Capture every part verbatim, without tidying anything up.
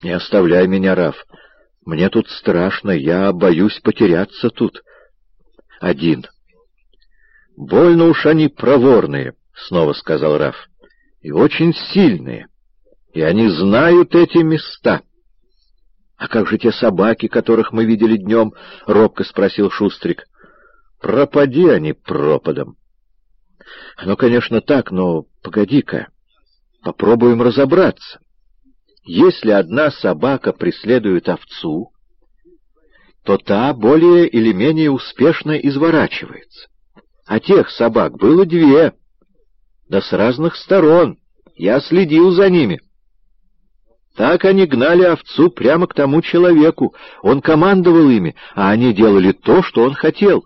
Не оставляй меня, Раф. Мне тут страшно, я боюсь потеряться тут. Один. Больно уж они проворные, — снова сказал Раф, — и очень сильные, и они знают эти места. — А как же те собаки, которых мы видели днем? — робко спросил Шустрик. — Пропади они пропадом. — Ну, конечно, так, но погоди-ка, попробуем разобраться. Если одна собака преследует овцу, то та более или менее успешно изворачивается. А тех собак было две, да с разных сторон. Я следил за ними. Так они гнали овцу прямо к тому человеку. Он командовал ими, а они делали то, что он хотел.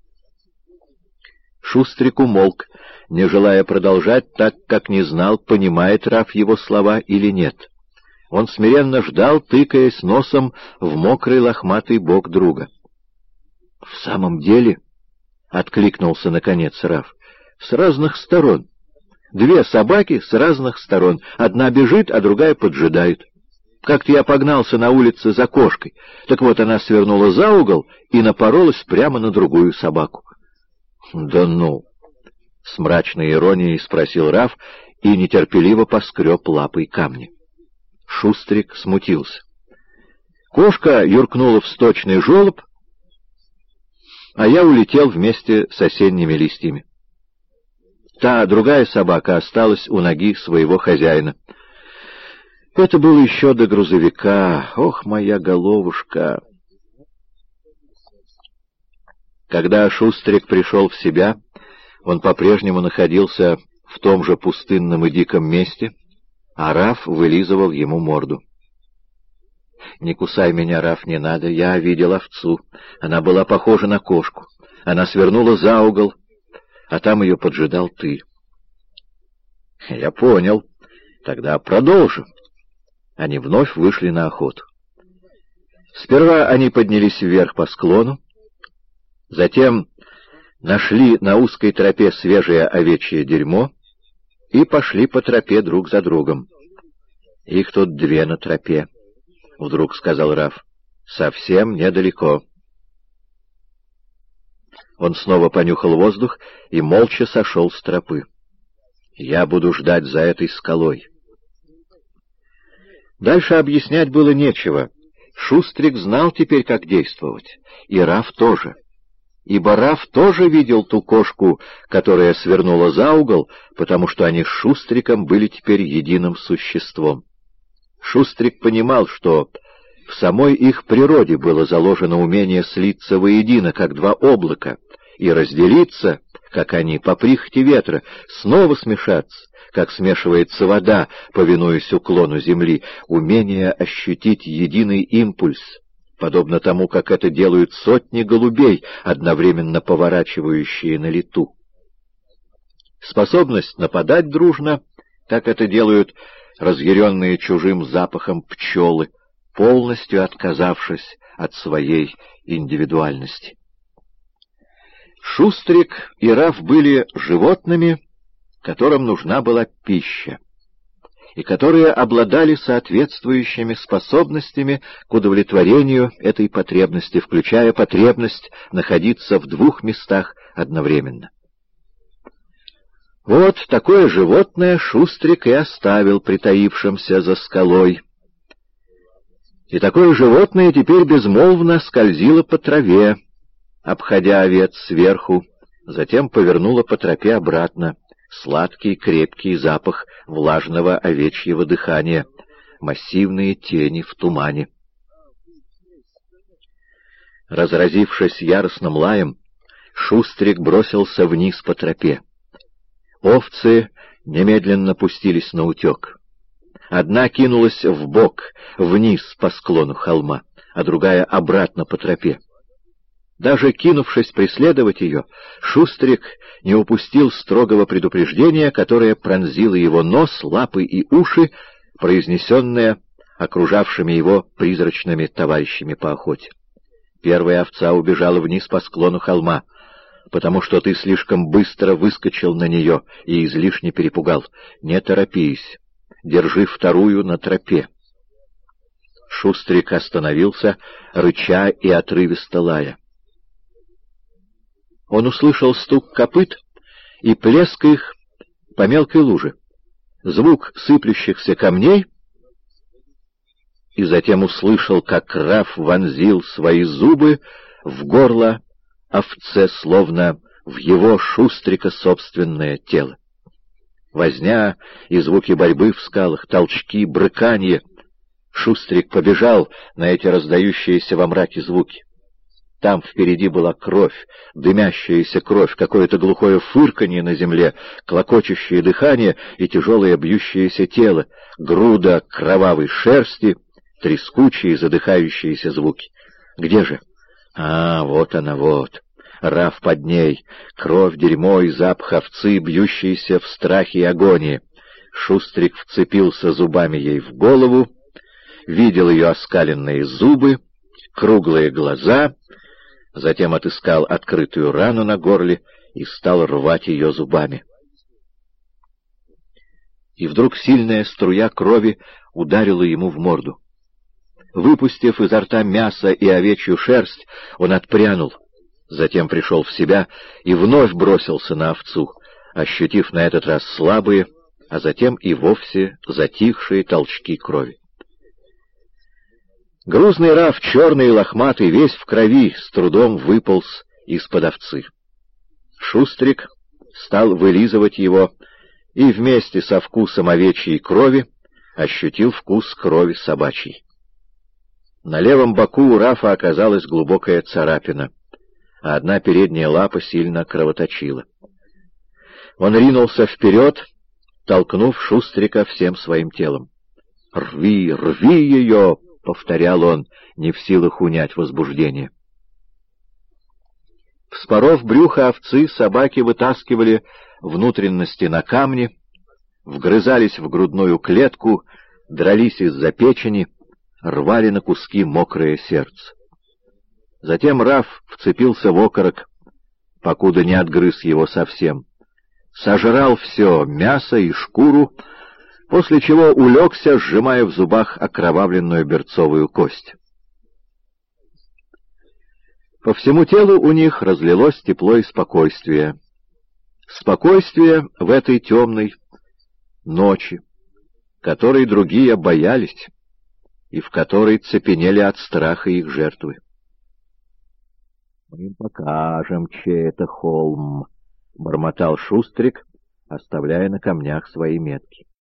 Шустрик умолк, не желая продолжать, так как не знал, понимает Раф его слова или нет. Он смиренно ждал, тыкаясь носом в мокрый лохматый бок друга. — В самом деле, — откликнулся наконец Раф, — с разных сторон. Две собаки с разных сторон. Одна бежит, а другая поджидает. Как-то я погнался на улице за кошкой. Так вот, она свернула за угол и напоролась прямо на другую собаку. — Да ну! — с мрачной иронией спросил Раф и нетерпеливо поскреб лапой камни. Шустрик смутился. Кошка юркнула в сточный желоб, а я улетел вместе с осенними листьями. Та другая собака осталась у ноги своего хозяина. Это было еще до грузовика. Ох, моя головушка! Когда Шустрик пришел в себя, он по-прежнему находился в том же пустынном и диком месте, а Раф вылизывал ему морду. — Не кусай меня, Раф, не надо. Я видел овцу. Она была похожа на кошку. Она свернула за угол, а там ее поджидал ты. — Я понял. Тогда продолжим. Они вновь вышли на охоту. Сперва они поднялись вверх по склону, затем нашли на узкой тропе свежее овечье дерьмо и пошли по тропе друг за другом. — Их тут две на тропе, — вдруг сказал Раф. — Совсем недалеко. Он снова понюхал воздух и молча сошел с тропы. — Я буду ждать за этой скалой. Дальше объяснять было нечего. Шустрик знал теперь, как действовать, и Раф тоже. Ибо Раф тоже видел ту кошку, которая свернула за угол, потому что они с Шустриком были теперь единым существом. Шустрик понимал, что в самой их природе было заложено умение слиться воедино, как два облака, и разделиться, как они, по прихоти ветра, снова смешаться, как смешивается вода, повинуясь уклону земли, умение ощутить единый импульс, подобно тому, как это делают сотни голубей, одновременно поворачивающие на лету. Способность нападать дружно, как это делают разъяренные чужим запахом пчелы, полностью отказавшись от своей индивидуальности. Шустрик и Раф были животными, которым нужна была пища, и которые обладали соответствующими способностями к удовлетворению этой потребности, включая потребность находиться в двух местах одновременно. Вот такое животное Шустрик и оставил притаившимся за скалой. И такое животное теперь безмолвно скользило по траве, обходя овец сверху, затем повернуло по тропе обратно. Сладкий крепкий запах влажного овечьего дыхания, массивные тени в тумане. Разразившись яростным лаем, Шустрик бросился вниз по тропе. Овцы немедленно пустились на утек. Одна кинулась вбок, вниз по склону холма, а другая обратно по тропе. Даже кинувшись преследовать ее, Шустрик не упустил строгого предупреждения, которое пронзило его нос, лапы и уши, произнесенное окружавшими его призрачными товарищами по охоте. Первая овца убежала вниз по склону холма, потому что ты слишком быстро выскочил на нее и излишне перепугал. Не торопись, держи вторую на тропе. Шустрик остановился, рыча и отрывисто лая. Он услышал стук копыт и плеск их по мелкой луже, звук сыплющихся камней, и затем услышал, как Раф вонзил свои зубы в горло овце, словно в его Шустрика собственное тело. Возня и звуки борьбы в скалах, толчки, брыканье. Шустрик побежал на эти раздающиеся во мраке звуки. Там впереди была кровь, дымящаяся кровь, какое-то глухое фырканье на земле, клокочущее дыхание и тяжелое бьющееся тело, груда кровавой шерсти, трескучие задыхающиеся звуки. Где же? А, вот она, вот. Раф под ней, кровь, дерьмо и запах овцы, бьющиеся в страхе и агонии. Шустрик вцепился зубами ей в голову, видел ее оскаленные зубы, круглые глаза, затем отыскал открытую рану на горле и стал рвать ее зубами. И вдруг сильная струя крови ударила ему в морду. Выпустив изо рта мясо и овечью шерсть, он отпрянул, затем пришел в себя и вновь бросился на овцу, ощутив на этот раз слабые, а затем и вовсе затихшие толчки крови. Грузный Раф, черный и лохматый, весь в крови, с трудом выполз из-под овцы. Шустрик стал вылизывать его и вместе со вкусом овечьей крови ощутил вкус крови собачьей. На левом боку у Рафа оказалась глубокая царапина, а одна передняя лапа сильно кровоточила. Он ринулся вперед, толкнув Шустрика всем своим телом. «Рви, рви ее!» — повторял он, не в силах унять возбуждение. Вспоров брюхо овцы, собаки вытаскивали внутренности на камни, вгрызались в грудную клетку, дрались из-за печени, рвали на куски мокрое сердце. Затем Раф вцепился в окорок, покуда не отгрыз его совсем, сожрал все мясо и шкуру, после чего улегся, сжимая в зубах окровавленную берцовую кость. По всему телу у них разлилось тепло и спокойствие. Спокойствие в этой темной ночи, которой другие боялись, и в которой цепенели от страха их жертвы. «Мы им покажем, чей это холм», — бормотал Шустрик, оставляя на камнях свои метки.